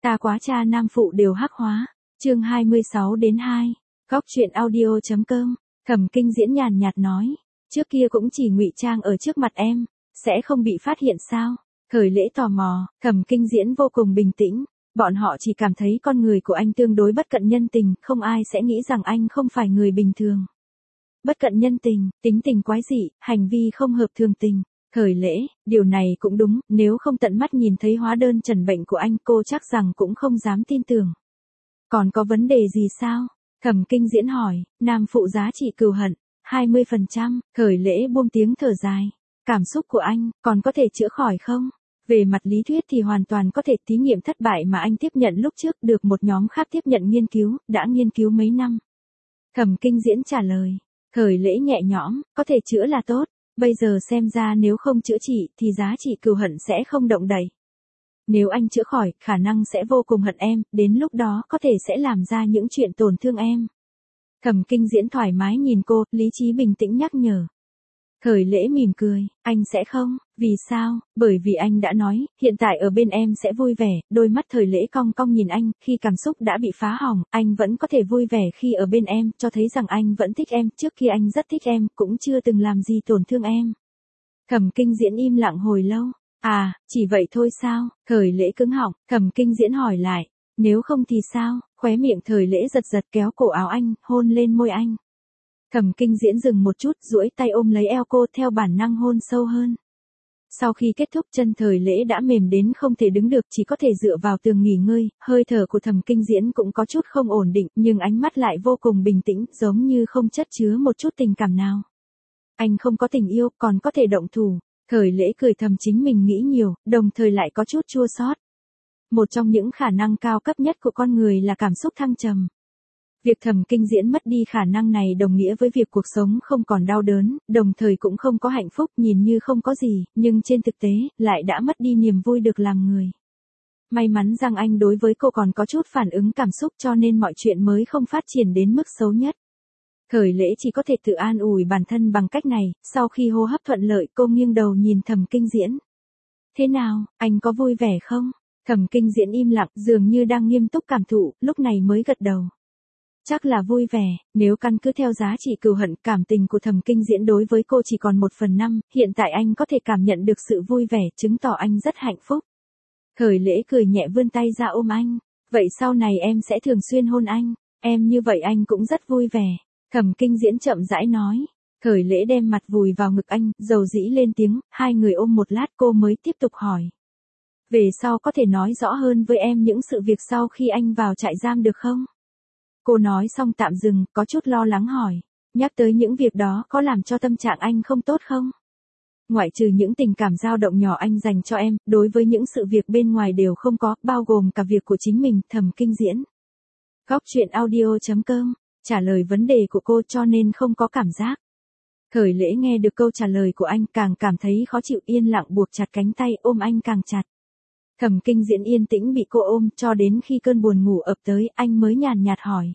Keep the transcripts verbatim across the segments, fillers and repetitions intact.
Ta quá cha nam phụ đều hắc hóa. Chương hai mươi sáu đến hai. Góc truyện audio chấm com. Thẩm Kinh Diễn nhàn nhạt nói, trước kia cũng chỉ ngụy trang ở trước mặt em, sẽ không bị phát hiện sao? Thời Lễ tò mò, Thẩm Kinh Diễn vô cùng bình tĩnh, bọn họ chỉ cảm thấy con người của anh tương đối bất cận nhân tình, không ai sẽ nghĩ rằng anh không phải người bình thường. Bất cận nhân tình, tính tình quái dị, hành vi không hợp thường tình. Thời Lễ, điều này cũng đúng, nếu không tận mắt nhìn thấy hóa đơn trần bệnh của anh cô chắc rằng cũng không dám tin tưởng. Còn có vấn đề gì sao? Thẩm Kinh Diễn hỏi, nam phụ giá trị cừu hận, hai mươi phần trăm, Thời Lễ buông tiếng thở dài. Cảm xúc của anh, còn có thể chữa khỏi không? Về mặt lý thuyết thì hoàn toàn có thể. Thí nghiệm thất bại mà anh tiếp nhận lúc trước được một nhóm khác tiếp nhận nghiên cứu, đã nghiên cứu mấy năm. Thẩm Kinh Diễn trả lời. Thời Lễ nhẹ nhõm, có thể chữa là tốt. Bây giờ xem ra nếu không chữa trị thì giá trị cừu hận sẽ không động đậy. Nếu anh chữa khỏi, khả năng sẽ vô cùng hận em, đến lúc đó có thể sẽ làm ra những chuyện tổn thương em. Thẩm Kinh Diễn thoải mái nhìn cô, lý trí bình tĩnh nhắc nhở. Thời Lễ mỉm cười, anh sẽ không, vì sao? Bởi vì anh đã nói, hiện tại ở bên em sẽ vui vẻ. Đôi mắt Thời Lễ cong cong nhìn anh, khi cảm xúc đã bị phá hỏng, anh vẫn có thể vui vẻ khi ở bên em, cho thấy rằng anh vẫn thích em, trước kia anh rất thích em, cũng chưa từng làm gì tổn thương em. Thẩm Kinh Diễn im lặng hồi lâu. À, chỉ vậy thôi sao? Thời Lễ cứng họng, Thẩm Kinh Diễn hỏi lại, nếu không thì sao? Khóe miệng Thời Lễ giật giật kéo cổ áo anh, hôn lên môi anh. Thẩm Kinh Diễn dừng một chút, duỗi tay ôm lấy eo cô, theo bản năng hôn sâu hơn. Sau khi kết thúc, chân Thời Lễ đã mềm đến không thể đứng được, chỉ có thể dựa vào tường nghỉ ngơi. Hơi thở của Thẩm Kinh Diễn cũng có chút không ổn định, nhưng ánh mắt lại vô cùng bình tĩnh, giống như không chất chứa một chút tình cảm nào. Anh không có tình yêu, còn có thể động thủ. Thời Lễ cười thầm, chính mình nghĩ nhiều, đồng thời lại có chút chua xót. Một trong những khả năng cao cấp nhất của con người là cảm xúc thăng trầm. Việc Thẩm Kinh Diễn mất đi khả năng này đồng nghĩa với việc cuộc sống không còn đau đớn, đồng thời cũng không có hạnh phúc, nhìn như không có gì, nhưng trên thực tế, lại đã mất đi niềm vui được làm người. May mắn rằng anh đối với cô còn có chút phản ứng cảm xúc, cho nên mọi chuyện mới không phát triển đến mức xấu nhất. Thời Lễ chỉ có thể tự an ủi bản thân bằng cách này. Sau khi hô hấp thuận lợi, cô nghiêng đầu nhìn Thẩm Kinh Diễn. Thế nào, anh có vui vẻ không? Thẩm Kinh Diễn im lặng, dường như đang nghiêm túc cảm thụ, lúc này mới gật đầu. Chắc là vui vẻ. Nếu căn cứ theo giá trị cừu hận, cảm tình của Thẩm Kinh Diễn đối với cô chỉ còn một phần năm, hiện tại anh có thể cảm nhận được sự vui vẻ, chứng tỏ anh rất hạnh phúc. Thời Lễ cười nhẹ, vươn tay ra ôm anh. Vậy sau này em sẽ thường xuyên hôn anh. Em như vậy anh cũng rất vui vẻ. Thẩm Kinh Diễn chậm rãi nói. Thời Lễ đem mặt vùi vào ngực anh, dầu dĩ lên tiếng, hai người ôm một lát cô mới tiếp tục hỏi. Về sau có thể nói rõ hơn với em những sự việc sau khi anh vào trại giam được không? Cô nói xong tạm dừng, có chút lo lắng hỏi. Nhắc tới những việc đó có làm cho tâm trạng anh không tốt không? Ngoại trừ những tình cảm dao động nhỏ anh dành cho em, đối với những sự việc bên ngoài đều không có, bao gồm cả việc của chính mình. Thẩm Kinh Diễn. Góc truyện audio chấm com. Trả lời vấn đề của cô, cho nên không có cảm giác. Thời Lễ nghe được câu trả lời của anh, càng cảm thấy khó chịu, yên lặng buộc chặt cánh tay, ôm anh càng chặt. Thẩm Kinh Diễn yên tĩnh bị cô ôm, cho đến khi cơn buồn ngủ ập tới, anh mới nhàn nhạt hỏi.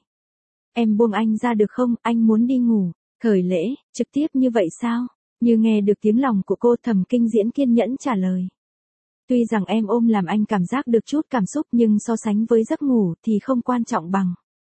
Em buông anh ra được không, anh muốn đi ngủ. Thời Lễ, trực tiếp như vậy sao? Như nghe được tiếng lòng của cô, Thẩm Kinh Diễn kiên nhẫn trả lời. Tuy rằng em ôm làm anh cảm giác được chút cảm xúc, nhưng so sánh với giấc ngủ thì không quan trọng bằng.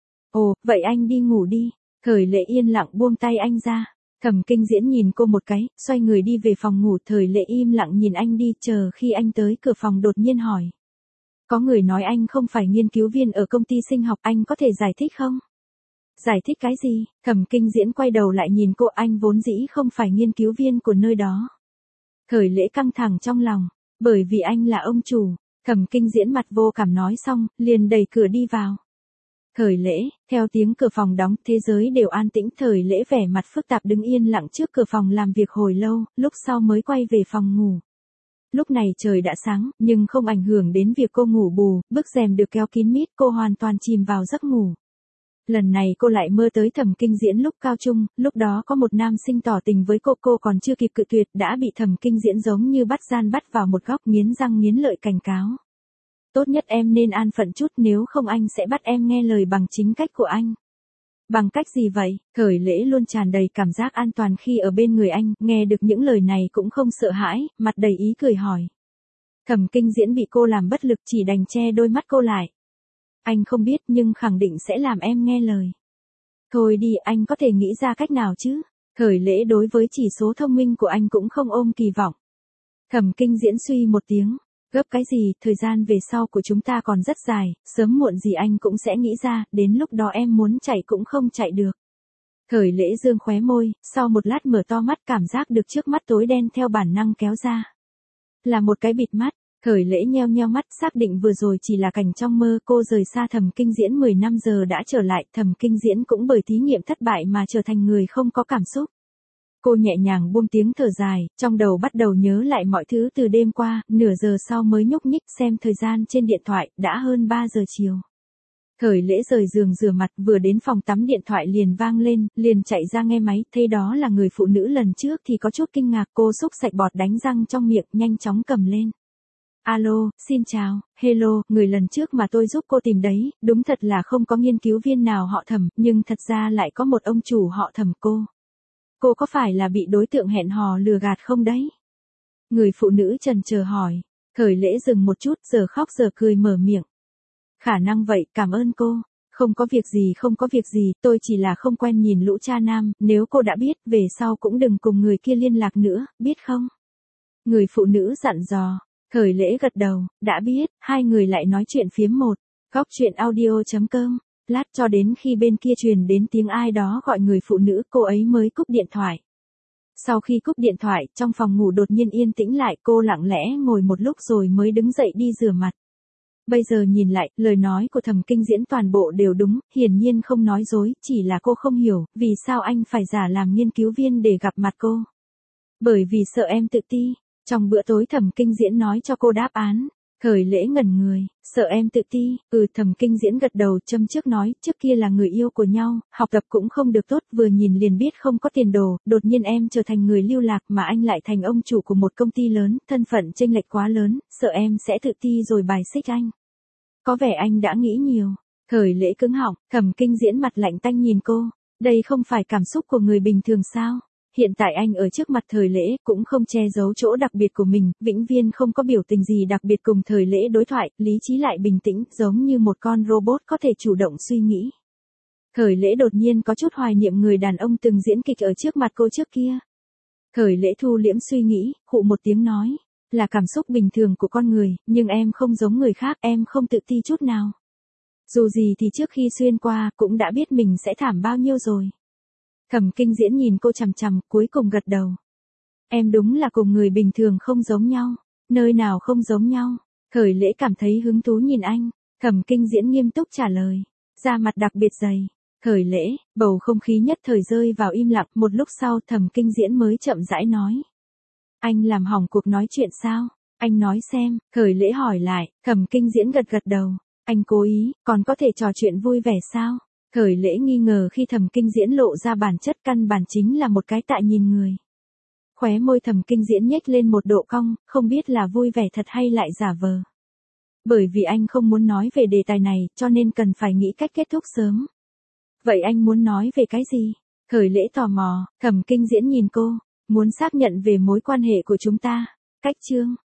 Ồ, vậy anh đi ngủ đi. Thời Lễ yên lặng buông tay anh ra. Thẩm Kinh Diễn nhìn cô một cái, xoay người đi về phòng ngủ. Thời Lễ im lặng nhìn anh đi, chờ khi anh tới cửa phòng đột nhiên hỏi. Có người nói anh không phải nghiên cứu viên ở công ty sinh học, anh có thể giải thích không? Giải thích cái gì? Thẩm Kinh Diễn quay đầu lại nhìn cô, anh vốn dĩ không phải nghiên cứu viên của nơi đó. Thời Lễ căng thẳng trong lòng, bởi vì anh là ông chủ. Thẩm Kinh Diễn mặt vô cảm nói xong, liền đẩy cửa đi vào. Thời Lễ, theo tiếng cửa phòng đóng, thế giới đều an tĩnh. Thời Lễ vẻ mặt phức tạp đứng yên lặng trước cửa phòng làm việc hồi lâu, lúc sau mới quay về phòng ngủ. Lúc này trời đã sáng, nhưng không ảnh hưởng đến việc cô ngủ bù, bức rèm được kéo kín mít, cô hoàn toàn chìm vào giấc ngủ. Lần này cô lại mơ tới Thẩm Kinh Diễn lúc cao trung, lúc đó có một nam sinh tỏ tình với cô, cô còn chưa kịp cự tuyệt, đã bị Thẩm Kinh Diễn giống như bắt gian bắt vào một góc, nghiến răng nghiến lợi cảnh cáo. Tốt nhất em nên an phận chút, nếu không anh sẽ bắt em nghe lời bằng chính cách của anh. Bằng cách gì vậy? Thời Lễ luôn tràn đầy cảm giác an toàn khi ở bên người anh, nghe được những lời này cũng không sợ hãi, mặt đầy ý cười hỏi. Thẩm Kinh Diễn bị cô làm bất lực chỉ đành che đôi mắt cô lại. Anh không biết nhưng khẳng định sẽ làm em nghe lời. Thôi đi, anh có thể nghĩ ra cách nào chứ? Thời Lễ đối với chỉ số thông minh của anh cũng không ôm kỳ vọng. Thẩm Kinh Diễn suy một tiếng. Gấp cái gì, thời gian về sau của chúng ta còn rất dài, sớm muộn gì anh cũng sẽ nghĩ ra, đến lúc đó em muốn chạy cũng không chạy được. Thời Lễ dương khóe môi, sau một lát mở to mắt cảm giác được trước mắt tối đen theo bản năng kéo ra. Là một cái bịt mắt, Thời Lễ nheo nheo mắt xác định vừa rồi chỉ là cảnh trong mơ, cô rời xa Thẩm Kinh Diễn mười năm giờ đã trở lại, Thẩm Kinh Diễn cũng bởi thí nghiệm thất bại mà trở thành người không có cảm xúc. Cô nhẹ nhàng buông tiếng thở dài, trong đầu bắt đầu nhớ lại mọi thứ từ đêm qua, nửa giờ sau mới nhúc nhích xem thời gian trên điện thoại, đã hơn ba giờ chiều. Thời Lễ rời giường rửa mặt, vừa đến phòng tắm điện thoại liền vang lên, liền chạy ra nghe máy, thấy đó là người phụ nữ lần trước thì có chút kinh ngạc, cô xúc sạch bọt đánh răng trong miệng, nhanh chóng cầm lên. Alo, xin chào, hello, người lần trước mà tôi giúp cô tìm đấy, đúng thật là không có nghiên cứu viên nào họ Thẩm, nhưng thật ra lại có một ông chủ họ Thẩm cô. Cô có phải là bị đối tượng hẹn hò lừa gạt không đấy? Người phụ nữ trần chờ hỏi. Thời Lễ dừng một chút, giờ khóc giờ cười mở miệng. Khả năng vậy, cảm ơn cô. Không có việc gì không có việc gì, tôi chỉ là không quen nhìn lũ cha nam, nếu cô đã biết, về sau cũng đừng cùng người kia liên lạc nữa, biết không? Người phụ nữ dặn dò. Thời Lễ gật đầu, đã biết, hai người lại nói chuyện phiếm một. Góc truyện audio chấm com. Lát cho đến khi bên kia truyền đến tiếng ai đó gọi người phụ nữ, cô ấy mới cúp điện thoại. Sau khi cúp điện thoại, trong phòng ngủ đột nhiên yên tĩnh lại, cô lặng lẽ ngồi một lúc rồi mới đứng dậy đi rửa mặt. Bây giờ nhìn lại, lời nói của Thẩm Kinh Diễn toàn bộ đều đúng, hiển nhiên không nói dối, chỉ là cô không hiểu, vì sao anh phải giả làm nghiên cứu viên để gặp mặt cô. Bởi vì sợ em tự ti. Trong bữa tối Thẩm Kinh Diễn nói cho cô đáp án. Thời Lễ ngẩn người, sợ em tự ti, ừ Thẩm Kinh Diễn gật đầu châm trước nói, trước kia là người yêu của nhau, học tập cũng không được tốt, vừa nhìn liền biết không có tiền đồ, đột nhiên em trở thành người lưu lạc mà anh lại thành ông chủ của một công ty lớn, thân phận chênh lệch quá lớn, sợ em sẽ tự ti rồi bài xích anh. Có vẻ anh đã nghĩ nhiều. Thời Lễ cứng họng, Thẩm Kinh Diễn mặt lạnh tanh nhìn cô, đây không phải cảm xúc của người bình thường sao? Hiện tại anh ở trước mặt Thời Lễ cũng không che giấu chỗ đặc biệt của mình, vĩnh viên không có biểu tình gì đặc biệt cùng Thời Lễ đối thoại, lý trí lại bình tĩnh, giống như một con robot có thể chủ động suy nghĩ. Thời Lễ đột nhiên có chút hoài niệm người đàn ông từng diễn kịch ở trước mặt cô trước kia. Thời Lễ thu liễm suy nghĩ, khụ một tiếng nói, là cảm xúc bình thường của con người, nhưng em không giống người khác, em không tự ti chút nào. Dù gì thì trước khi xuyên qua, cũng đã biết mình sẽ thảm bao nhiêu rồi. Thẩm Kinh Diễn nhìn cô chằm chằm, cuối cùng gật đầu. Em đúng là cùng người bình thường không giống nhau. Nơi nào không giống nhau? Thời Lễ cảm thấy hứng thú nhìn anh. Thẩm Kinh Diễn nghiêm túc trả lời. Da mặt đặc biệt dày. Thời Lễ, bầu không khí nhất thời rơi vào im lặng, một lúc sau Thẩm Kinh Diễn mới chậm rãi nói. Anh làm hỏng cuộc nói chuyện sao? Anh nói xem, Thời Lễ hỏi lại, Thẩm Kinh Diễn gật gật đầu. Anh cố ý, còn có thể trò chuyện vui vẻ sao? Thời Lễ nghi ngờ khi Thẩm Kinh Diễn lộ ra bản chất căn bản chính là một cái tạ nhìn người. Khóe môi Thẩm Kinh Diễn nhếch lên một độ cong, không biết là vui vẻ thật hay lại giả vờ. Bởi vì anh không muốn nói về đề tài này, cho nên cần phải nghĩ cách kết thúc sớm. Vậy anh muốn nói về cái gì? Thời Lễ tò mò, Thẩm Kinh Diễn nhìn cô, muốn xác nhận về mối quan hệ của chúng ta. Cách chương